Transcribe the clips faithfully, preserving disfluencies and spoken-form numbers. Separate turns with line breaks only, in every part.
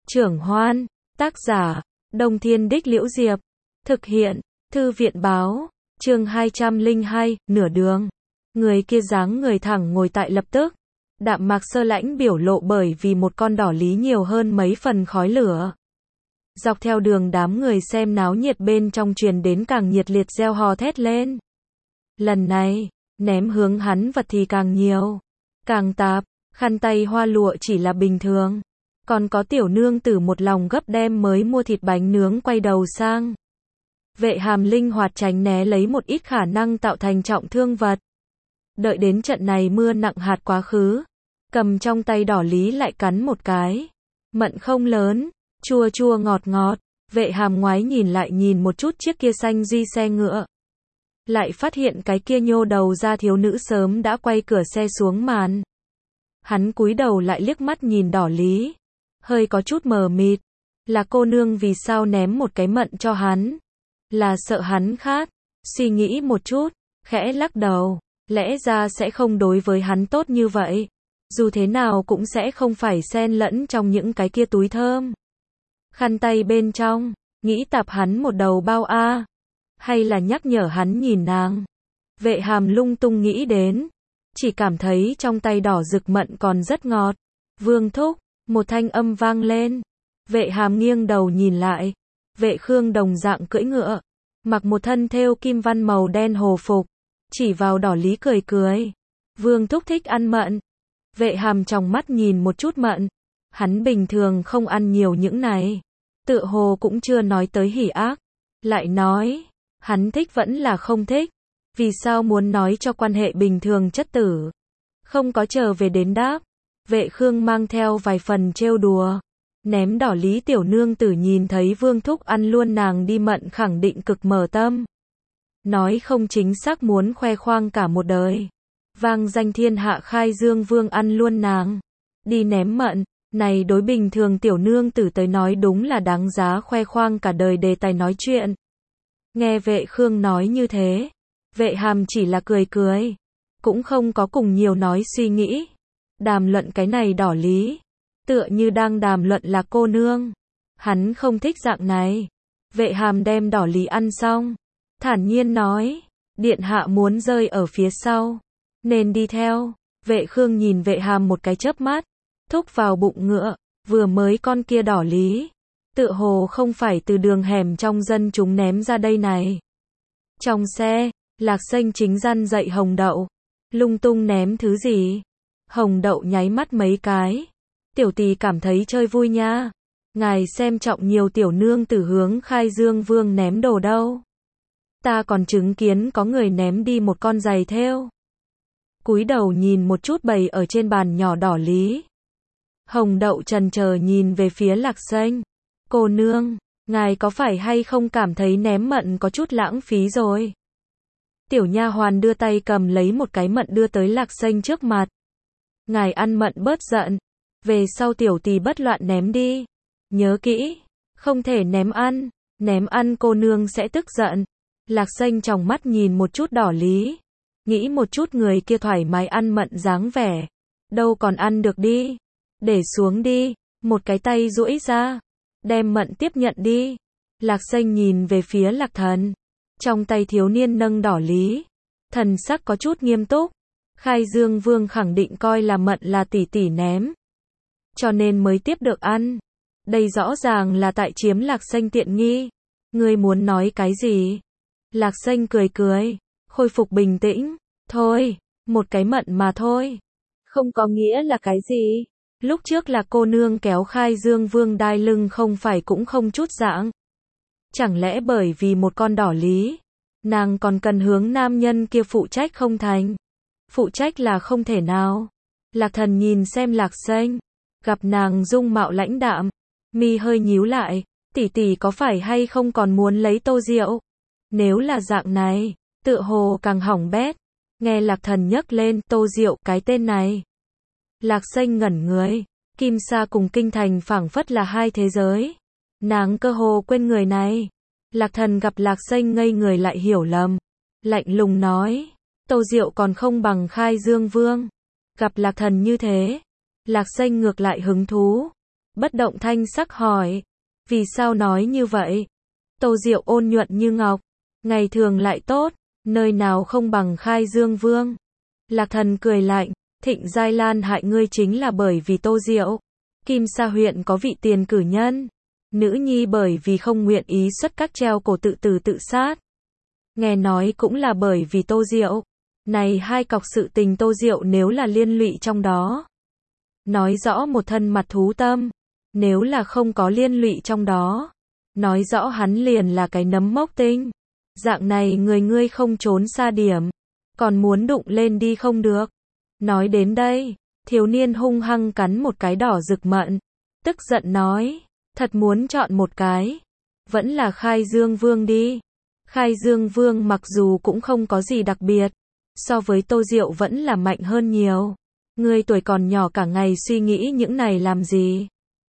Trưởng Hoan, tác giả, Đông Thiên Đích Liễu Diệp, thực hiện, Thư viện báo, chương hai trăm lẻ hai, nửa đường. Người kia dáng người thẳng ngồi tại lập tức. Đạm Mạc Sơ Lãnh biểu lộ bởi vì một con đỏ lý nhiều hơn mấy phần khói lửa. Dọc theo đường đám người xem náo nhiệt bên trong truyền đến càng nhiệt liệt reo hò thét lên. Lần này, ném hướng hắn vật thì càng nhiều, càng tạp, khăn tay hoa lụa chỉ là bình thường. Còn có tiểu nương tử một lòng gấp đem mới mua thịt bánh nướng quay đầu sang. Vệ Hàm linh hoạt tránh né lấy một ít khả năng tạo thành trọng thương vật. Đợi đến trận này mưa nặng hạt quá khứ, cầm trong tay đỏ lý lại cắn một cái. Mận không lớn, chua chua ngọt ngọt. Vệ Hàm ngoái nhìn lại nhìn một chút chiếc kia xanh duy xe ngựa. Lại phát hiện cái kia nhô đầu ra thiếu nữ sớm đã quay cửa xe xuống màn. Hắn cúi đầu lại liếc mắt nhìn đỏ lý, hơi có chút mờ mịt. Là cô nương vì sao ném một cái mận cho hắn? Là sợ hắn khát? Suy nghĩ một chút, khẽ lắc đầu, lẽ ra sẽ không đối với hắn tốt như vậy. Dù thế nào cũng sẽ không phải xen lẫn trong những cái kia túi thơm. Khăn tay bên trong, nghĩ tạp hắn một đầu bao a, hay là nhắc nhở hắn nhìn nàng. Vệ Hàm lung tung nghĩ đến, chỉ cảm thấy trong tay đỏ rực mận còn rất ngọt. Vương thúc, một thanh âm vang lên. Vệ Hàm nghiêng đầu nhìn lại. Vệ Khương đồng dạng cưỡi ngựa, mặc một thân thêu kim văn màu đen hồ phục, chỉ vào đỏ lý cười cười. Vương thúc thích ăn mận. Vệ Hàm trong mắt nhìn một chút mận. Hắn bình thường không ăn nhiều những này, tựa hồ cũng chưa nói tới hỉ ác. Lại nói, hắn thích vẫn là không thích. Vì sao muốn nói cho quan hệ bình thường chất tử? Không có chờ về đến đáp. Vệ Khương mang theo vài phần trêu đùa. Ném đỏ lý tiểu nương tử nhìn thấy Vương thúc ăn luôn nàng đi mận khẳng định cực mở tâm. Nói không chính xác muốn khoe khoang cả một đời. Vang danh thiên hạ khai dương vương ăn luôn nàng. Đi ném mận, này đối bình thường tiểu nương tử tới nói đúng là đáng giá khoe khoang cả đời đề tài nói chuyện. Nghe Vệ Khương nói như thế, Vệ Hàm chỉ là cười cười, cũng không có cùng nhiều nói suy nghĩ. Đàm luận cái này đỏ lý, tựa như đang đàm luận là cô nương. Hắn không thích dạng này. Vệ Hàm đem đỏ lý ăn xong, thản nhiên nói, điện hạ muốn rơi ở phía sau, nên đi theo. Vệ Khương nhìn Vệ Hàm một cái chớp mắt, thúc vào bụng ngựa, vừa mới con kia đỏ lý, tựa hồ không phải từ đường hẻm trong dân chúng ném ra đây này. Trong xe, Lạc Xanh chính răn dậy Hồng Đậu, lung tung ném thứ gì. Hồng Đậu nháy mắt mấy cái. Tiểu tỷ cảm thấy chơi vui nha. Ngài xem trọng nhiều tiểu nương tử hướng khai dương vương ném đồ đâu. Ta còn chứng kiến có người ném đi một con giày thêu. Cúi đầu nhìn một chút bày ở trên bàn nhỏ đỏ lý. Hồng Đậu chần chờ nhìn về phía Lạc Xanh. Cô nương, ngài có phải hay không cảm thấy ném mận có chút lãng phí rồi? Tiểu nha hoàn đưa tay cầm lấy một cái mận đưa tới Lạc Xanh trước mặt. Ngài ăn mận bớt giận, về sau tiểu tỳ bất loạn ném đi. Nhớ kỹ, không thể ném ăn, ném ăn cô nương sẽ tức giận. Lạc Xanh trong mắt nhìn một chút đỏ lý, nghĩ một chút người kia thoải mái ăn mận dáng vẻ, đâu còn ăn được đi. Để xuống đi, một cái tay duỗi ra, đem mận tiếp nhận đi. Lạc Xanh nhìn về phía Lạc Thần, trong tay thiếu niên nâng đỏ lý, thần sắc có chút nghiêm túc. Khai Dương Vương khẳng định coi là mận là tỷ tỷ ném, cho nên mới tiếp được ăn. Đây rõ ràng là tại chiếm Lạc Xanh tiện nghi. Ngươi muốn nói cái gì? Lạc Xanh cười cười, khôi phục bình tĩnh. Thôi, một cái mận mà thôi, không có nghĩa là cái gì. Lúc trước là cô nương kéo Khai Dương Vương đai lưng không phải cũng không chút dạng. Chẳng lẽ bởi vì một con đỏ lý, nàng còn cần hướng nam nhân kia phụ trách không thành? Phụ trách là không thể nào. Lạc Thần nhìn xem Lạc Xanh, gặp nàng dung mạo lãnh đạm, mi hơi nhíu lại. Tỷ tỷ có phải hay không còn muốn lấy tô rượu? Nếu là dạng này, tựa hồ càng hỏng bét. Nghe Lạc Thần nhắc lên tô rượu cái tên này, Lạc Xanh ngẩn người. Kim Sa cùng Kinh Thành phảng phất là hai thế giới. Nàng cơ hồ quên người này. Lạc Thần gặp Lạc Xanh ngây người lại hiểu lầm, lạnh lùng nói, tô rượu còn không bằng Khai Dương Vương. Gặp Lạc Thần như thế, Lạc Xanh ngược lại hứng thú. bất động thanh sắc hỏi. Vì sao nói như vậy? Tô Diệu ôn nhuận như ngọc, ngày thường lại tốt, nơi nào không bằng Khai Dương Vương. Lạc Thần cười lạnh, Thịnh Giai Lan hại ngươi chính là bởi vì Tô Diệu. Kim Sa huyện có vị tiền cử nhân, nữ nhi bởi vì không nguyện ý xuất các treo cổ tự tử tự sát. Nghe nói cũng là bởi vì Tô Diệu. Này hai cọc sự tình Tô Diệu nếu là liên lụy trong đó, nói rõ một thân mặt thú tâm. Nếu là không có liên lụy trong đó, nói rõ hắn liền là cái nấm mốc tinh. Dạng này người ngươi không trốn xa điểm, còn muốn đụng lên đi không được. Nói đến đây, thiếu niên hung hăng cắn một cái đỏ rực mận, tức giận nói, thật muốn chọn một cái, vẫn là Khai Dương Vương đi. Khai Dương Vương mặc dù cũng không có gì đặc biệt, so với Tô Diệu vẫn là mạnh hơn nhiều. Ngươi tuổi còn nhỏ cả ngày suy nghĩ những này làm gì?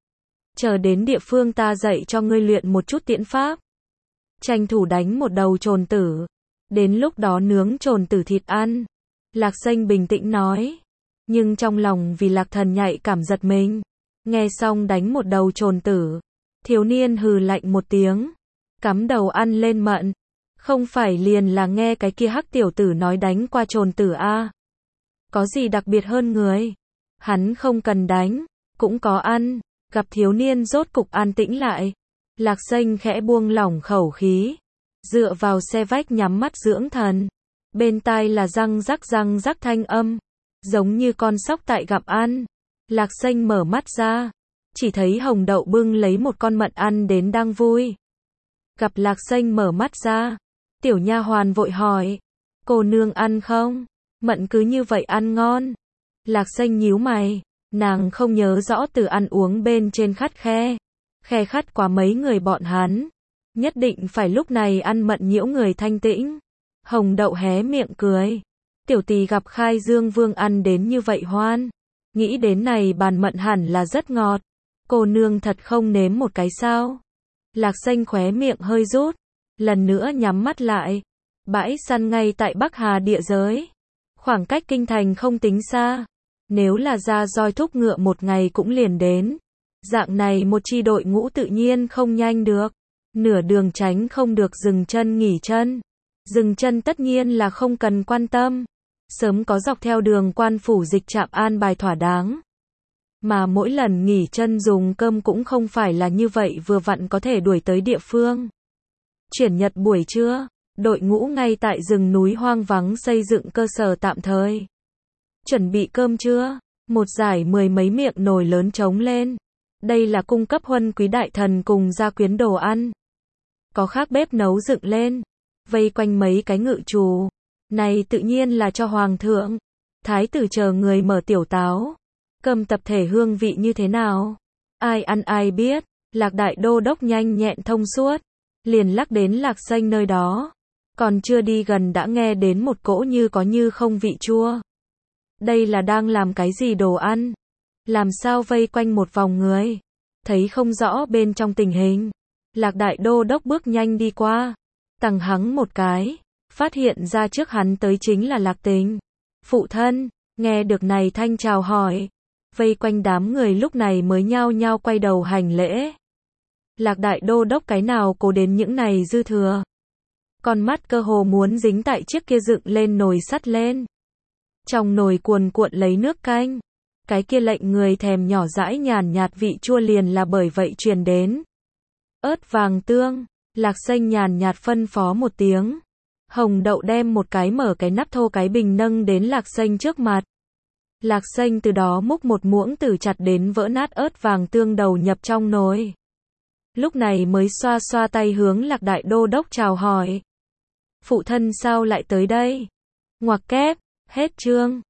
Chờ đến địa phương ta dạy cho ngươi luyện một chút tiễn pháp. Tranh thủ đánh một đầu trồn tử. Đến lúc đó nướng trồn tử thịt ăn. Lạc Xanh bình tĩnh nói. Nhưng trong lòng vì Lạc Thần nhạy cảm giật mình. Nghe xong đánh một đầu trồn tử. Thiếu niên hừ lạnh một tiếng. Cắm đầu ăn lên mận. Không phải liền là nghe cái kia hắc tiểu tử nói đánh qua trồn tử a? Có gì đặc biệt hơn người? Hắn không cần đánh, cũng có ăn. Gặp thiếu niên rốt cục an tĩnh lại. Lạc Xanh khẽ buông lỏng khẩu khí. Dựa vào xe vách nhắm mắt dưỡng thần. Bên tai là răng rắc răng rắc thanh âm. Giống như con sóc tại gặp ăn. Lạc Xanh mở mắt ra. Chỉ thấy Hồng Đậu bưng lấy một con mận ăn đến đang vui. Gặp Lạc Xanh mở mắt ra. Tiểu nha hoàn vội hỏi. Cô nương ăn không? Mận cứ như vậy ăn ngon. Lạc Xanh nhíu mày. Nàng không nhớ rõ từ ăn uống bên trên khắt khe. Khe khắt quá mấy người bọn hắn. Nhất định phải lúc này ăn mận nhiễu người thanh tĩnh. Hồng Đậu hé miệng cười. Tiểu tỳ gặp Khai Dương Vương ăn đến như vậy hoan. Nghĩ đến này bàn mận hẳn là rất ngọt. Cô nương thật không nếm một cái sao? Lạc Xanh khóe miệng hơi rút. Lần nữa nhắm mắt lại. Bãi săn ngay tại Bắc Hà địa giới. Khoảng cách kinh thành không tính xa. Nếu là ra roi thúc ngựa một ngày cũng liền đến. Dạng này một chi đội ngũ tự nhiên không nhanh được. Nửa đường tránh không được dừng chân nghỉ chân. Dừng chân tất nhiên là không cần quan tâm. Sớm có dọc theo đường quan phủ dịch trạm an bài thỏa đáng. Mà mỗi lần nghỉ chân dùng cơm cũng không phải là như vậy vừa vặn có thể đuổi tới địa phương. Chuyển nhật buổi trưa, đội ngũ ngay tại rừng núi hoang vắng xây dựng cơ sở tạm thời. Chuẩn bị cơm trưa, một dải mười mấy miệng nồi lớn trống lên. Đây là cung cấp huân quý đại thần cùng gia quyến đồ ăn. Có khác bếp nấu dựng lên, vây quanh mấy cái ngự trù. Này tự nhiên là cho hoàng thượng. Thái tử chờ người mở tiểu táo. Cơm tập thể hương vị như thế nào? Ai ăn ai biết. Lạc đại đô đốc nhanh nhẹn thông suốt. Liền lắc đến Lạc Xanh nơi đó. Còn chưa đi gần đã nghe đến một cỗ như có như không vị chua. Đây là đang làm cái gì đồ ăn? Làm sao vây quanh một vòng người? Thấy không rõ bên trong tình hình. Lạc đại đô đốc bước nhanh đi qua. Tằng hắng một cái. Phát hiện ra trước hắn tới chính là Lạc Tình. Phụ thân, nghe được này thanh chào hỏi. Vây quanh đám người lúc này mới nhao nhao quay đầu hành lễ. Lạc đại đô đốc cái nào cố đến những này dư thừa. Con mắt cơ hồ muốn dính tại chiếc kia dựng lên nồi sắt lên. Trong nồi cuồn cuộn lấy nước canh. Cái kia lệnh người thèm nhỏ dãi nhàn nhạt vị chua liền là bởi vậy truyền đến. Ớt vàng tương, Lạc Xanh nhàn nhạt phân phó một tiếng. Hồng Đậu đem một cái mở cái nắp thô cái bình nâng đến Lạc Xanh trước mặt. Lạc Xanh từ đó múc một muỗng tử chặt đến vỡ nát ớt vàng tương đầu nhập trong nồi. Lúc này mới xoa xoa tay hướng Lạc đại đô đốc chào hỏi. Phụ thân sao lại tới đây? Ngoặc kép, hết chương.